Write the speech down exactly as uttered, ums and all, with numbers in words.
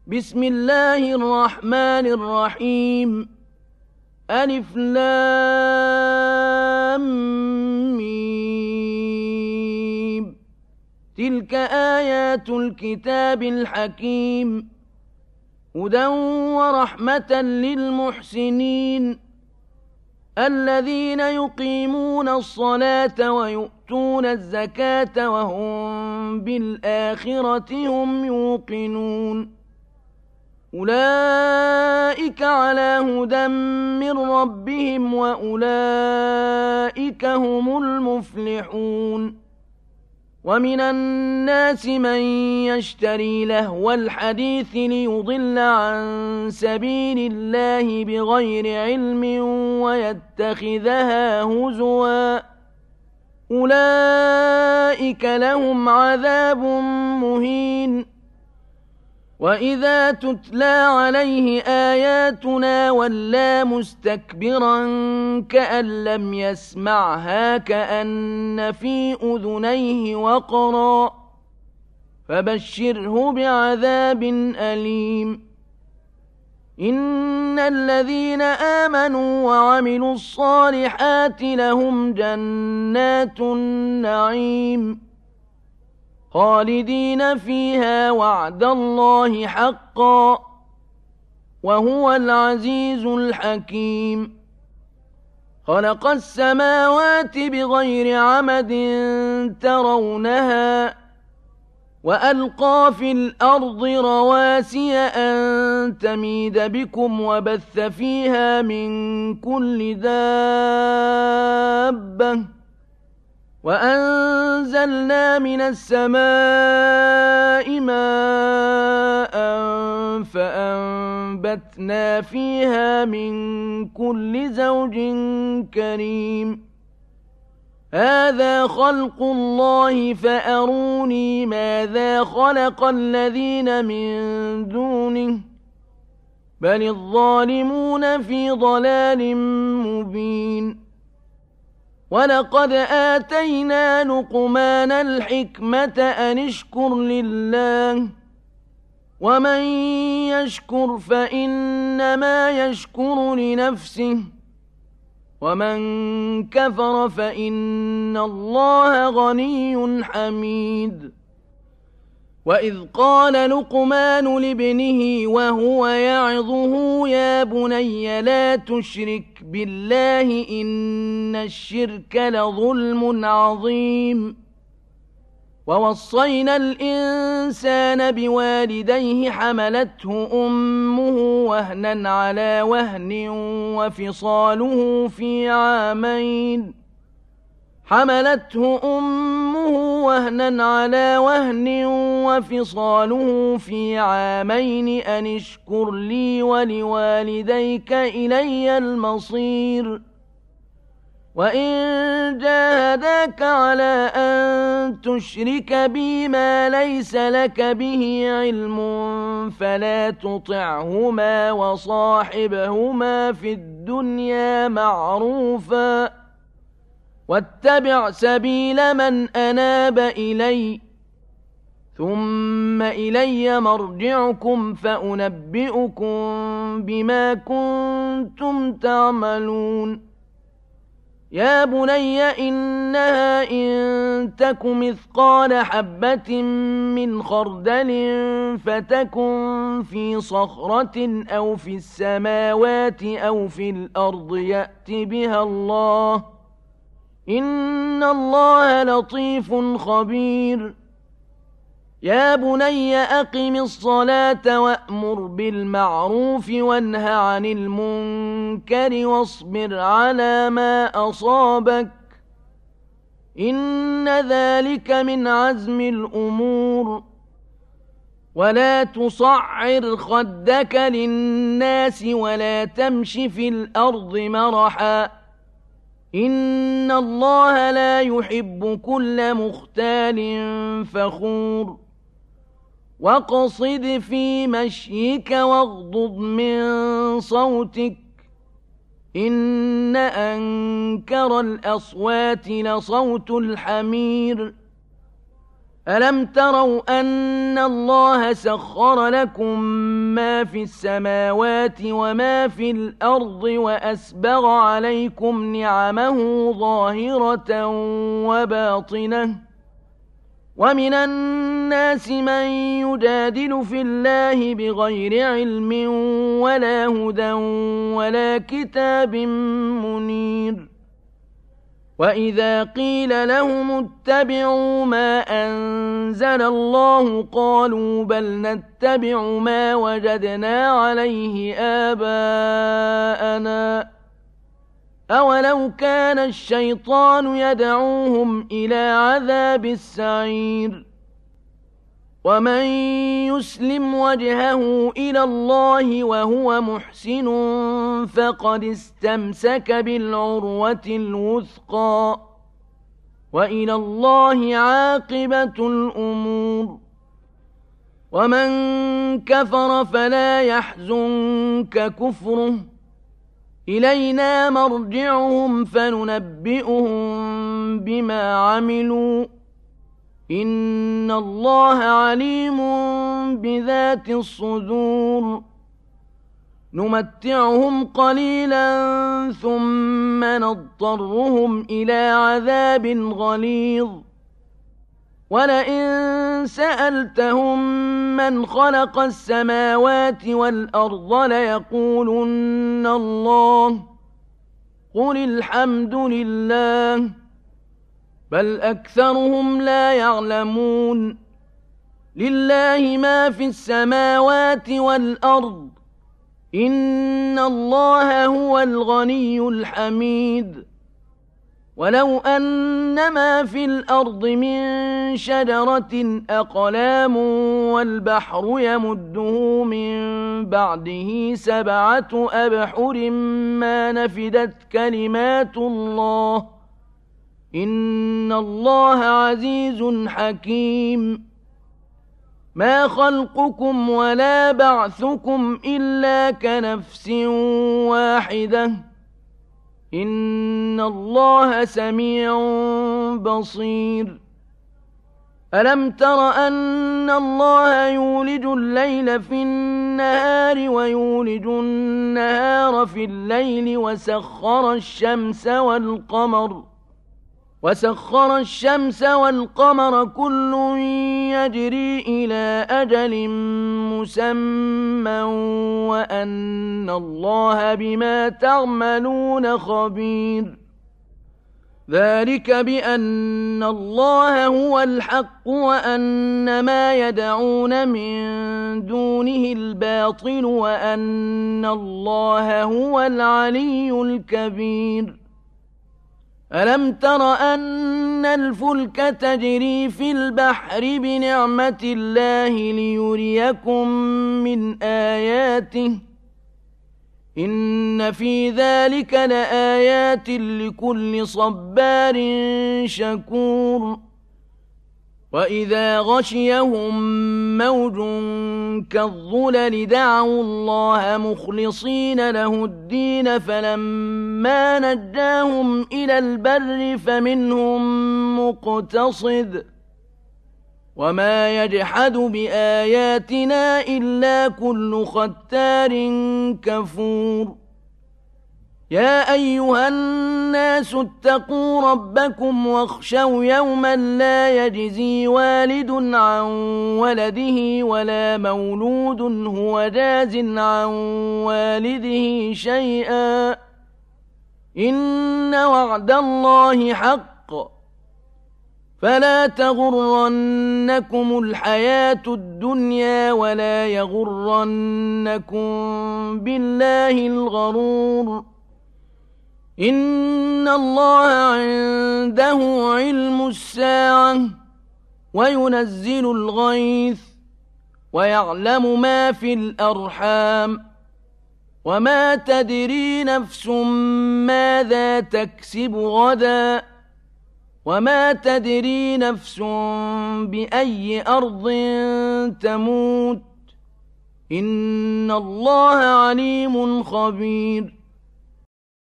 بسم الله الرحمن الرحيم. ألف لام ميم. تلك آيات الكتاب الحكيم، هدى ورحمة للمحسنين الذين يقيمون الصلاة ويؤتون الزكاة وهم بالآخرة هم يوقنون. أولئك على هدى من ربهم وأولئك هم المفلحون. ومن الناس من يشتري لهو الحديث ليضل عن سبيل الله بغير علم ويتخذها هزوا، أولئك لهم عذاب مهين. وإذا تتلى عليه آياتنا ولى مستكبرا كأن لم يسمعها كأن في أذنيه وقرا، فبشره بعذاب أليم. إن الذين آمنوا وعملوا الصالحات لهم جنات النعيم خالدين فيها وعد الله حقا، وهو العزيز الحكيم. خلق السماوات بغير عمد ترونها وألقى في الأرض رواسي أن تميد بكم وبث فيها من كل دابة، وأنزلنا من السماء ماء فأنبتنا فيها من كل زوج كريم. هذا خلق الله فأروني ماذا خلق الذين من دونه، بل الظالمون في ضلال مبين. ولقد آتينا لقمان الحكمة أن اشكر لله، ومن يشكر فإنما يشكر لنفسه، ومن كفر فإن الله غني حميد. وإذ قال لقمان لابنه وهو يعظه يا بني لا تشرك بالله إن الشرك لظلم عظيم. ووصينا الإنسان بوالديه حملته أمه وهنا على وهن وفصاله في عامين حملته أمه وهنا على وهن وفصاله في عامين أن اشكر لي ولوالديك إلي المصير. وإن جاهداك على أن تشرك بي ما ليس لك به علم فلا تطعهما وصاحبهما في الدنيا معروفا، واتبع سبيل من أناب إلي، ثم إلي مرجعكم فأنبئكم بما كنتم تعملون. يا بني إنها إن تك مثقال حبة من خردل فتكن في صخرة أو في السماوات أو في الأرض يأت بها الله، إن الله لطيف خبير. يا بني أقم الصلاة وأمر بالمعروف وانه عن المنكر واصبر على ما أصابك، إن ذلك من عزم الأمور. ولا تصعر خدك للناس ولا تمش في الأرض مرحا، إن الله لا يحب كل مختال فخور. واقصد في مشيك واغضض من صوتك، إن أنكر الأصوات لصوت الحمير، ألم تروا أن الله سخر لكم ما في السماوات وما في الأرض وأسبغ عليكم نعمه ظاهرة وباطنة ومن الناس من يجادل في الله بغير علم ولا هدى ولا كتاب منير وإذا قيل لهم اتبعوا ما أنزل الله قالوا بل نتبع ما وجدنا عليه آباءنا أولو كان الشيطان يدعوهم إلى عذاب السعير ومن يسلم وجهه إلى الله وهو محسن فقد استمسك بالعروة الوثقى وإلى الله عاقبة الأمور ومن كفر فلا يحزنك كفره إلينا مرجعهم فننبئهم بما عملوا إن الله عليم بذات الصدور نمتعهم قليلا ثم نضطرهم إلى عذاب غليظ ولئن سألتهم من خلق السماوات والأرض ليقولن الله قل الحمد لله بل أكثرهم لا يعلمون لله ما في السماوات والأرض إن الله هو الغني الحميد ولو أن ما في الأرض من شجرة أقلام والبحر يمده من بعده سبعة أبحر ما نفدت كلمات الله إن الله عزيز حكيم ما خلقكم ولا بعثكم إلا كنفس واحدة إن الله سميع بصير ألم تر أن الله يولج الليل في النهار ويولج النهار في الليل وسخر الشمس والقمر وسخر الشمس والقمر كل يجري إلى أجل مسمى وأن الله بما تعملون خبير ذلك بأن الله هو الحق وأن ما يدعون من دونه الباطل وأن الله هو العلي الكبير ألم تر أن الفلك تجري في البحر بنعمة الله ليريكم من آياته إن في ذلك لآيات لكل صبار شكور وإذا غشيهم موج كالظلل دعوا الله مخلصين له الدين فلما نجاهم إلى البر فمنهم مقتصد وما يجحد بآياتنا إلا كل ختار كفور يا أيها الناس اتقوا ربكم واخشوا يوما لا يجزي والد عن ولده ولا مولود هو جاز عن والده شيئا إن وعد الله حق فلا تغرنكم الحياة الدنيا ولا يغرنكم بالله الغرور إن الله عنده علم الساعة وينزل الغيث ويعلم ما في الأرحام وما تدري نفس ماذا تكسب غدا وما تدري نفس بأي أرض تموت إن الله عليم خبير